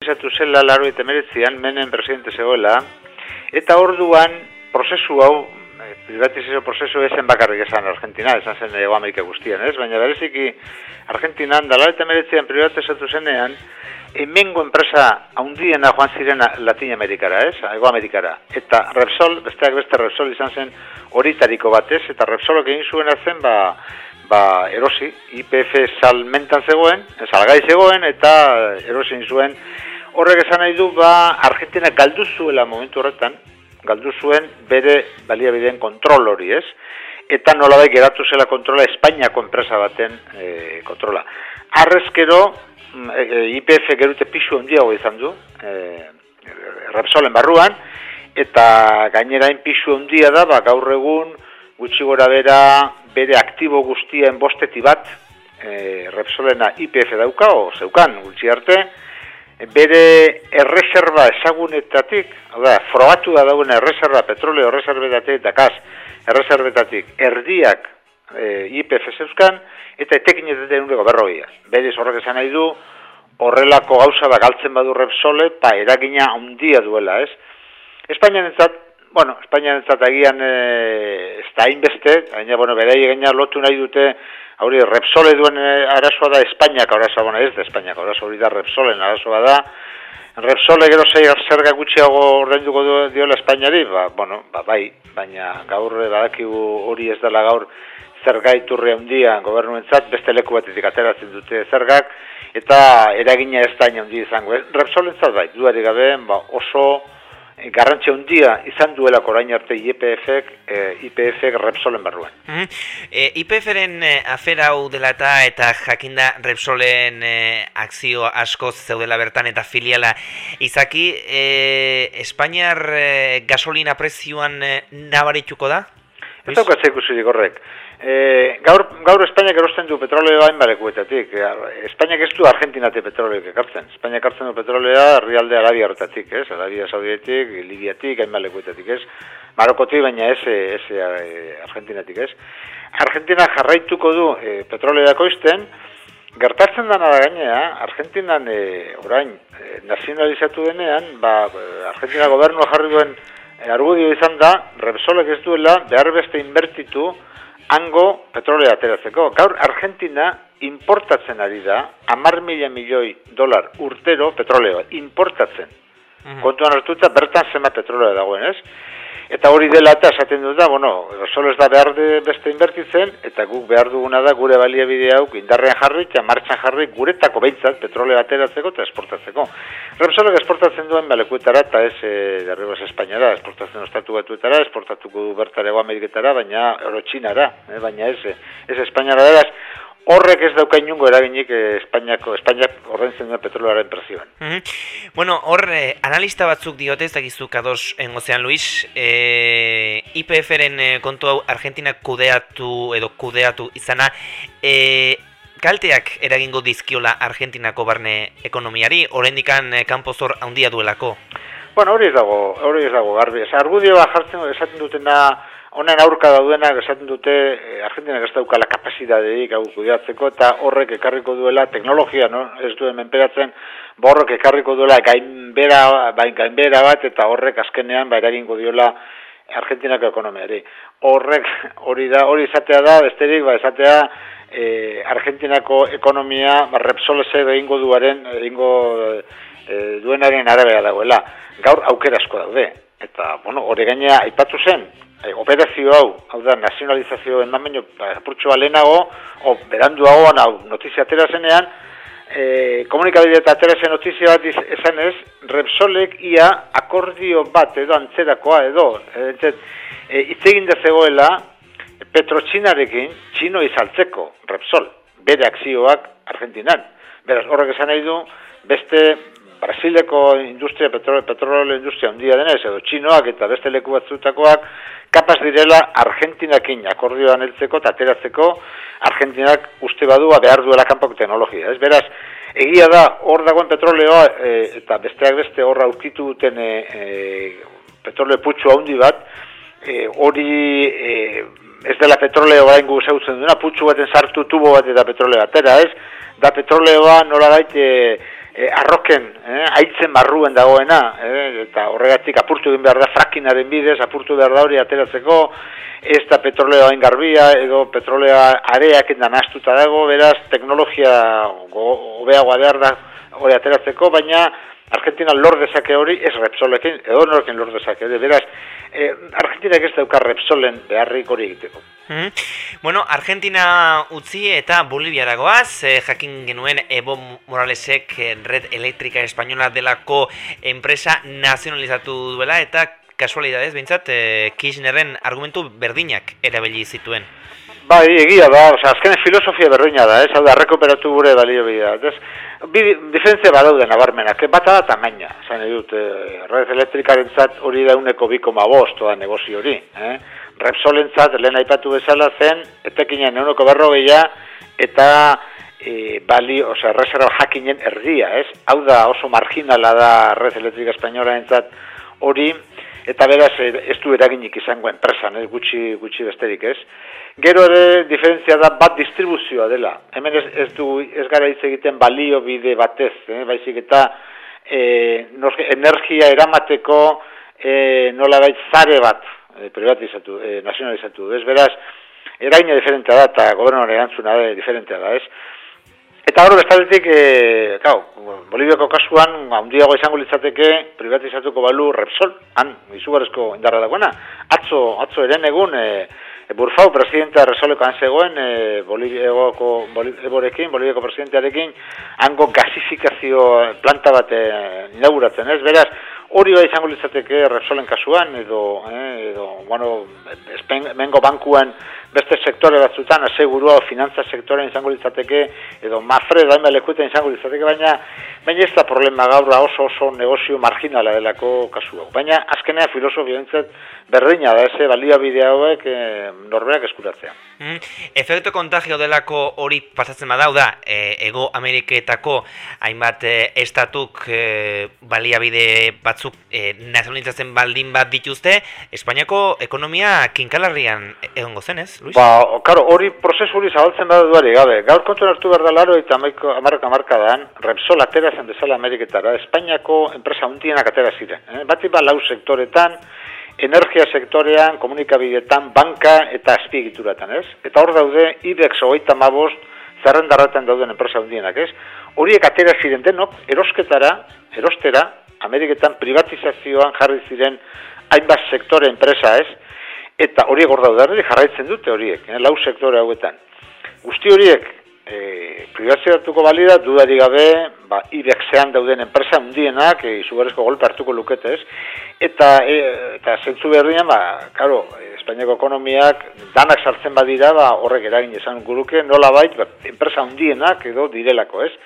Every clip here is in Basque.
nacionalizatu zela 1989an, Menem presidente zegoela, eta orduan prozesu hau, privatizazio prozesu ezen bakarrik esan Argentina, esan zen Hego Amerika guztian, ez? Baina bereziki Argentinan, 1989an privatizatu zenean, hemengo enpresa handiena joan ziren Latin Amerikara, ez? Hego Amerikara. Eta Repsol, besteak beste Repsol izan zen horitariko batez, eta Repsolok egin zuena zen, erosi, IPF salmentan zegoen, salgai zegoen, eta erosi egin zuen. Horrek esan nahi du, Argentina galdu zuela momentu horretan, galdu zuen bere baliabideen kontrol hori, ez? Eta nolabait geratu zela kontrola Espainiako enpresa baten kontrola. Arrezkero, IPF gerute pisu handiago izan du, Repsolen barruan, eta gainerain pisu handia da, gaur egun gutxi gora bere aktibo guztien bosteti bat, Repsolena IPF dauka, zeukan gutxi arte, bere erreserba ezagunetatik, frogatu da dagoen erreserba, petroleo erreserbetatik, eta gas erreserbetatik, erdiak IPF zeuzkan, eta etekinetetan eguneko 40. Berez horrek esan nahi du, horrelako gauza galtzen badu Repsole, eragina handia duela, ez? Espainiarentzat agian ez da hainbeste, baina, beraiek gaina lotu nahi dute, hori Repsole duen arazoa da Espainiak arazoa, ez da Espainiak arazoa, hori da Repsolen arazoa da. Repsole gero zerga gutxiago ordainduko diola Espainiari, bai, baina gaur badakigu hori ez dela gaur zerga iturri handia gobernuentzat, beste leku batetik ateratzen dute zergak, eta eragina ez da handia izango. Repsolentzat bai, dudarik gabe, oso garrantzia handia izan duelako orain arte IPF-ek Repsolen barruan. IPF-ren afera hau dela eta jakinda Repsolen akzio askoz zeudela bertan eta filiala izaki, Espainiar gasolina prezioan nabarituko da? Ez daukatze ikusirik horrek. Gaur Espainiak erosten du petroleoa hainbalekuetatik. Espainiak ez du Argentinatik petroleoak ekartzen. Espainiak ekartzen du petroleoa herrialde Arabia horretatik, ez? Arabia Saudietik, Libiatik, hainbalekuetatik, ez? Marokotik, baina ez Argentinatik, ez? Argentina jarraituko du petroleoa ekoizten, gertatzen dena da gainea, Argentinan orain nazionalizatu denean, Argentina gobernua jarri duen argudio izan da, Repsolek ez duela behar beste inbertitu hango petrolea ateratzeko. Gaur Argentina importatzen ari da, 10.000 milioi dolar urtero petrolea, importatzen. Kontuan hartuta bertan zenbat petrolea dagoen, ez? Eta hori dela eta esaten dut da, Repsol ez da behar beste inbertitzen, eta guk behar duguna da gure baliabide hau indarrean jarri, eta martxan jarri guretako behintzat petrolea ateratzeko eta esportatzeko. Repsolek esportatzen duen balekuetara, eta ez derribaz Espainiara, esportatzen ostatu batuetara, esportatuko du bertara Hego Ameriketara, baina Txinara, baina ez Espainiara beraz. Horrek ez dauka inungo eraginik Espainiak ordaintzen duen petrolearen prezioan. Hor, analista batzuk diote, ez dakizuk ados engozean, Luis, IPF-ren kontu hau Argentinak kudeatu izana, kalteak eragingo dizkiola Argentinako barne ekonomiari, oraindikan kanpo zor handia duelako? Hori ez dago garbi. Argudioa jartzen esaten dutena, honen aurka daudenak esaten dute Argentinak ez daukala kapasitaterik hau kudeatzeko eta horrek ekarriko duela teknologia, ez duen menperatzen, horrek ekarriko duela gainbehera bat eta horrek azkenean eragingo diola Argentinako ekonomiari. Hori izatea da, besterik esatea Argentinako ekonomia Repsolesek egingo duenaren arabera dagoela. Gaur aukera asko daude. Eta, hori gainea aipatu zen, operazio hau da, nazionalizazio endameño apurtxoa lehenago, beranduagoan notizia atera zenean, komunikabide eta atera zen notizia bat esan ez, Repsolek ia akordio bat edo antzerakoa edo, itzegin da zegoela, Petrotxinarekin txino izaltzeko Repsol, bere akzioak Argentinan. Beraz, horrek esan nahi du, beste Brasileko industria, petroleo industria handia denez, edo txinoak eta beste leku batzutakoak, kapaz direla Argentinakin akordioan heltzeko eta ateratzeko Argentinak uste badua behar duela kanpoko teknologia. Beraz, egia da hor dagoen petroleoa eta besteak beste horra aurkitu duten petroleo putxu handi bat, hori ez dela petroleo oraingo zeutzen duena, putxu baten sartu tubo bat eta petroleo atera, da petroleoa nola arroken, haitzen barruen dagoena, eta horregatik apurtu egin behar da frackinaren bidez, apurtu behar da hori ateratzeko, ez da petroleoa ingarbia, edo petroleoa areak endan astuta dago, beraz, teknologia hobeagoa behar da hori ateratzeko, baina Argentina lor dezake hori, ez Repsolekin, edo norrekin lor dezake, beraz, Argentinak ez dauka Repsolen beharrik hori egiteko. Bueno, Argentina utzi eta Boliviara goaz, jakin genuen Evo Moralesek Red Eléctrica Española delako enpresa nazionalizatu duela, eta kasualidadez, behintzat, Kirchnerren argumentu berdinak erabili zituen. Bai, egia da, azkenen filosofia berdina da, hau da, rekuperatu gure baliobidea. Bi diferentzia badaude nabarmenak, bata da tamaina, zan edut, Red Eléctricarentzat hori da 1,2 da negozio hori. Repsolentzat, lehen aipatu bezala zen, etekinen 1,40 eta reserva jakinen erdia, ez? Hau da oso marginala da Red Eléctrica Españolarentzat hori, eta beraz ez du eraginik izango enpresan, gutxi besterik, ez? Gero ere diferentzia da bat distribuzioa dela. Hemen ez gara hitz egiten balio bide batez, baizik eta energia eramateko nolabait zare bat privatizatu, nazionalizatu. Ez beraz, eragina diferentea da eta gobernuaren erantzuna diferentea da, ez? Eta hor bestaletik, Boliviako kasuan, handiago izango litzateke privatizatuko balu Repsol, han izugarrizko indarra dagoena. Atzo eren egun, Burfau presidentea Repsolekoan zegoen, Boliviako presidentearekin, hango gasifikazio planta bat inauguratzen, ez? Beraz, hori bai izango litzateke Repsolen kasuan, edo mengo bankuen beste sektore batzutan, asegurua o finantza sektorean izango litzateke, edo Mafre daima lekuetan izango litzateke, baina ez da problema gaur oso negozio marginala delako kasu hau. Baina azkenean filosofia bintzat berdina da, baliabide hauek norberak eskuratzea. Efekto kontagio delako hori pasatzen badau da, Ego Ameriketako hainbat estatuk baliabide batzuk nazionalizatzen baldin bat dituzte, Espainiako ekonomia kinkalarrian egongo zen, ez, Luis? Hori prozesu hori zabaltzen badu duari gabe. Gaur kontuen hartu behar da laro eta hamarkadan, Repsol atera zen bezala Ameriketara, Espainiako enpresa hundienak atera ziren. Bati lau sektoretan, energia sektorean, komunikabideetan, banka eta azpiegituratan, ez? Eta hor daude, IBEX 35 zerrendarretan dauden enpresa hundienak, ez? Horiek atera ziren denok, erostera, Ameriketan privatizazioan jarri ziren hainbat sektore enpresa, ez? Eta horiek hor daude, jarraitzen dute horiek, lau sektore hauetan. Guzti horiek privatizatuko balida, dudari gabe, IBEX-ean dauden enpresa hundienak, izugarrizko golpe hartuko lukete, ez? Eta zentzu berdian, Espainiako ekonomiak danak sartzen badira, horrek eragin esan guruke, nolabait, enpresa hundienak edo direlako, ez?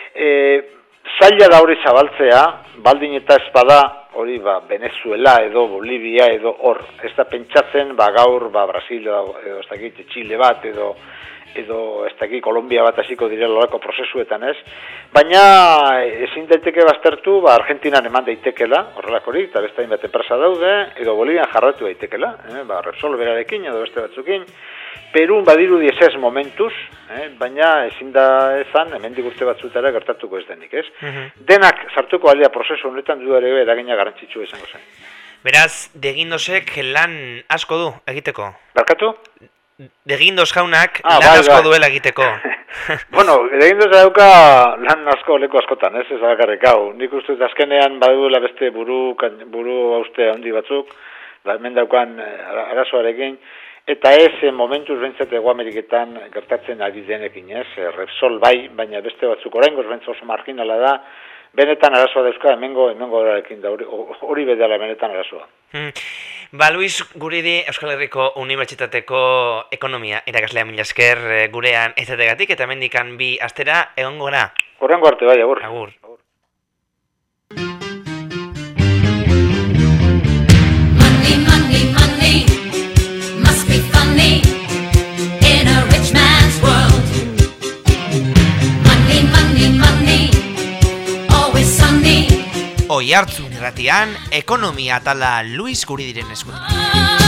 Zaila da hori zabaltzea, baldin eta ez bada, hori Venezuela edo Bolivia edo hor. Ez da pentsatzen, gaur, Brasil edo ez dakit, Chile bat edo ez dakit, Kolombia bat hasiko direla horreko prozesuetan, ez? Baina ezin daiteke baztertu, Argentinan eman daitekela, horrelakorik, eta beste hainbat enpresa daude, edo Bolivian jarratu daitekela, Repsol berarekin edo beste batzukin. Perun badirudi ez momentuz, baina ezin da ezan, hemendik urte batzutara gertatuko ez denik, ez? Denak sartuko aldea prozesu honetan dudare eragina garrantzitsua izango zen. Beraz, Degindosek lan asko du egiteko? Barkatu? Degindos jaunak lan asko duela egiteko. Bueno, Degindos dauka lan asko leku askotan, ez bakarrik hau. Nik uste azkenean baduela beste buru hauste handi batzuk, hemen daukan arazoarekin, eta ez momentuz bentsat Ego Ameriketan gertatzen ari denekin, ez? Repsol bai, baina beste batzuk oraingoz bentsat oso marginala da, benetan arazoa dauzka, hemengo horarekin da, hori bedala benetan arazoa. Luis Guridi, Euskal Herriko Unibertsitateko ekonomia irakaslea mila esker gurean ezategatik, eta hemendikan bi astera egongo gara. Horrengo arte bai, agur. Agur. Oihartzun irratian, ekonomia atala Luis Guridiren eskutik.